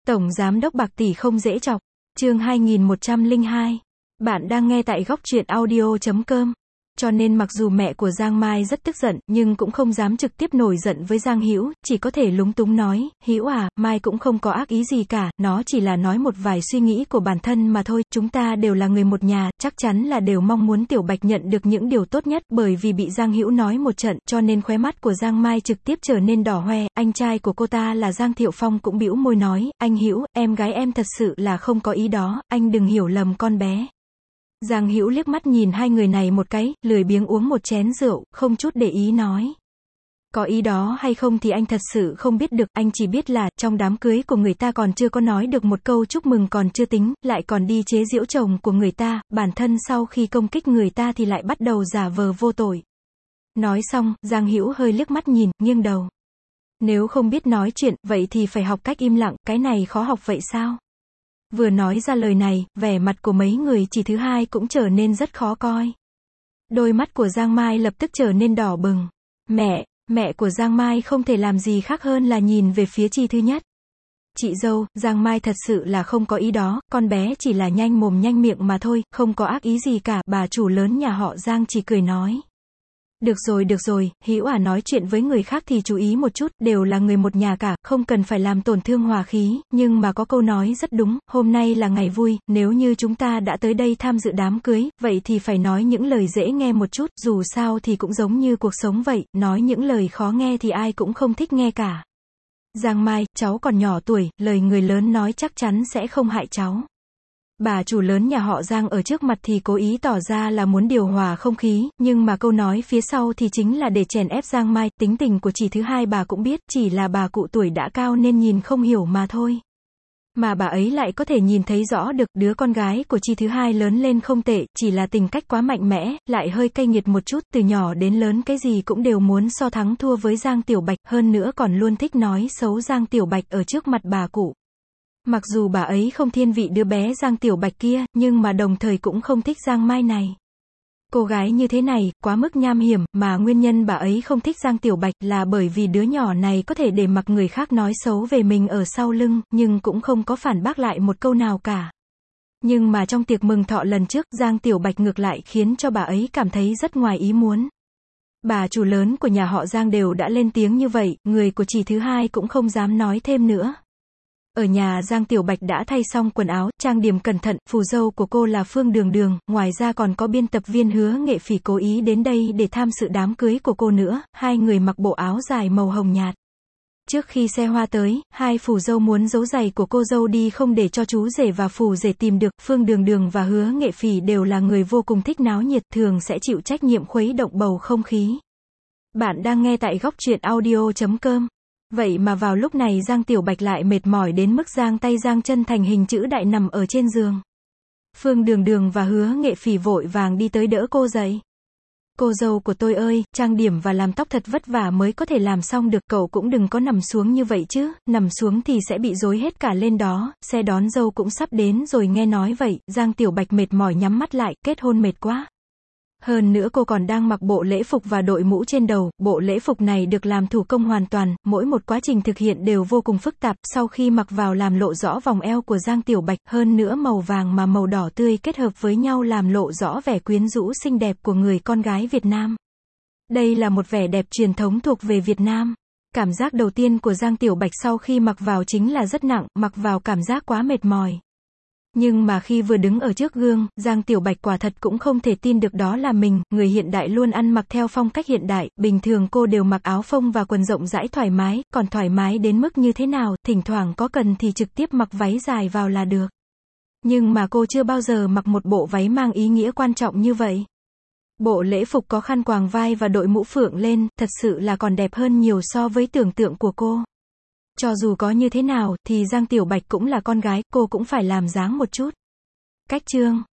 Tổng Giám đốc bạc tỷ không dễ chọc. Chương 2102. Bạn đang nghe tại góc truyện audio.com. Cho nên mặc dù mẹ của Giang Mai rất tức giận, nhưng cũng không dám trực tiếp nổi giận với Giang Hữu, chỉ có thể lúng túng nói, Hữu à, Mai cũng không có ác ý gì cả, nó chỉ là nói một vài suy nghĩ của bản thân mà thôi, chúng ta đều là người một nhà, chắc chắn là đều mong muốn Tiểu Bạch nhận được những điều tốt nhất, bởi vì bị Giang Hữu nói một trận, cho nên khóe mắt của Giang Mai trực tiếp trở nên đỏ hoe, anh trai của cô ta là Giang Thiệu Phong cũng bĩu môi nói, anh Hữu, em gái em thật sự là không có ý đó, anh đừng hiểu lầm con bé. Giang Hữu liếc mắt nhìn hai người này một cái, lười biếng uống một chén rượu, không chút để ý nói. Có ý đó hay không thì anh thật sự không biết được, anh chỉ biết là, trong đám cưới của người ta còn chưa có nói được một câu chúc mừng còn chưa tính, lại còn đi chế giễu chồng của người ta, bản thân sau khi công kích người ta thì lại bắt đầu giả vờ vô tội. Nói xong, Giang Hữu hơi liếc mắt nhìn, nghiêng đầu. Nếu không biết nói chuyện, vậy thì phải học cách im lặng, cái này khó học vậy sao? Vừa nói ra lời này, vẻ mặt của mấy người chị thứ hai cũng trở nên rất khó coi. Đôi mắt của Giang Mai lập tức trở nên đỏ bừng. Mẹ của Giang Mai không thể làm gì khác hơn là nhìn về phía chị thứ nhất. Chị dâu, Giang Mai thật sự là không có ý đó, con bé chỉ là nhanh mồm nhanh miệng mà thôi, không có ác ý gì cả, bà chủ lớn nhà họ Giang chỉ cười nói. Được rồi, Hữu à, nói chuyện với người khác thì chú ý một chút, đều là người một nhà cả, không cần phải làm tổn thương hòa khí, nhưng mà có câu nói rất đúng, hôm nay là ngày vui, nếu như chúng ta đã tới đây tham dự đám cưới, vậy thì phải nói những lời dễ nghe một chút, dù sao thì cũng giống như cuộc sống vậy, nói những lời khó nghe thì ai cũng không thích nghe cả. Giang Mai, cháu còn nhỏ tuổi, lời người lớn nói chắc chắn sẽ không hại cháu. Bà chủ lớn nhà họ Giang ở trước mặt thì cố ý tỏ ra là muốn điều hòa không khí, nhưng mà câu nói phía sau thì chính là để chèn ép Giang Mai, tính tình của chị thứ hai bà cũng biết, chỉ là bà cụ tuổi đã cao nên nhìn không hiểu mà thôi. Mà bà ấy lại có thể nhìn thấy rõ được, đứa con gái của chị thứ hai lớn lên không tệ, chỉ là tính cách quá mạnh mẽ, lại hơi cay nghiệt một chút, từ nhỏ đến lớn cái gì cũng đều muốn so thắng thua với Giang Tiểu Bạch, hơn nữa còn luôn thích nói xấu Giang Tiểu Bạch ở trước mặt bà cụ. Mặc dù bà ấy không thiên vị đứa bé Giang Tiểu Bạch kia, nhưng mà đồng thời cũng không thích Giang Mai này. Cô gái như thế này, quá mức nham hiểm, mà nguyên nhân bà ấy không thích Giang Tiểu Bạch là bởi vì đứa nhỏ này có thể để mặc người khác nói xấu về mình ở sau lưng, nhưng cũng không có phản bác lại một câu nào cả. Nhưng mà trong tiệc mừng thọ lần trước, Giang Tiểu Bạch ngược lại khiến cho bà ấy cảm thấy rất ngoài ý muốn. Bà chủ lớn của nhà họ Giang đều đã lên tiếng như vậy, người của chị thứ hai cũng không dám nói thêm nữa. Ở nhà Giang Tiểu Bạch đã thay xong quần áo, trang điểm cẩn thận, phù dâu của cô là Phương Đường Đường, ngoài ra còn có biên tập viên Hứa Nghệ Phỉ cố ý đến đây để tham dự đám cưới của cô nữa, hai người mặc bộ áo dài màu hồng nhạt. Trước khi xe hoa tới, hai phù dâu muốn giấu giày của cô dâu đi không để cho chú rể và phù rể tìm được, Phương Đường Đường và Hứa Nghệ Phỉ đều là người vô cùng thích náo nhiệt, thường sẽ chịu trách nhiệm khuấy động bầu không khí. Bạn đang nghe tại góc truyện audio.com. Vậy mà vào lúc này Giang Tiểu Bạch lại mệt mỏi đến mức giang tay giang chân thành hình chữ đại nằm ở trên giường. Phương Đường Đường và Hứa Nghệ Phỉ vội vàng đi tới đỡ cô dậy. Cô dâu của tôi ơi, trang điểm và làm tóc thật vất vả mới có thể làm xong được, cậu cũng đừng có nằm xuống như vậy chứ, nằm xuống thì sẽ bị rối hết cả lên đó, xe đón dâu cũng sắp đến rồi. Nghe nói vậy, Giang Tiểu Bạch mệt mỏi nhắm mắt lại, kết hôn mệt quá. Hơn nữa cô còn đang mặc bộ lễ phục và đội mũ trên đầu, bộ lễ phục này được làm thủ công hoàn toàn, mỗi một quá trình thực hiện đều vô cùng phức tạp, sau khi mặc vào làm lộ rõ vòng eo của Giang Tiểu Bạch, hơn nữa màu vàng mà màu đỏ tươi kết hợp với nhau làm lộ rõ vẻ quyến rũ xinh đẹp của người con gái Việt Nam. Đây là một vẻ đẹp truyền thống thuộc về Việt Nam. Cảm giác đầu tiên của Giang Tiểu Bạch sau khi mặc vào chính là rất nặng, mặc vào cảm giác quá mệt mỏi. Nhưng mà khi vừa đứng ở trước gương, Giang Tiểu Bạch quả thật cũng không thể tin được đó là mình, người hiện đại luôn ăn mặc theo phong cách hiện đại, bình thường cô đều mặc áo phông và quần rộng rãi thoải mái, còn thoải mái đến mức như thế nào, thỉnh thoảng có cần thì trực tiếp mặc váy dài vào là được. Nhưng mà cô chưa bao giờ mặc một bộ váy mang ý nghĩa quan trọng như vậy. Bộ lễ phục có khăn quàng vai và đội mũ phượng lên, thật sự là còn đẹp hơn nhiều so với tưởng tượng của cô. Cho dù có như thế nào, thì Giang Tiểu Bạch cũng là con gái, cô cũng phải làm dáng một chút. Cách chương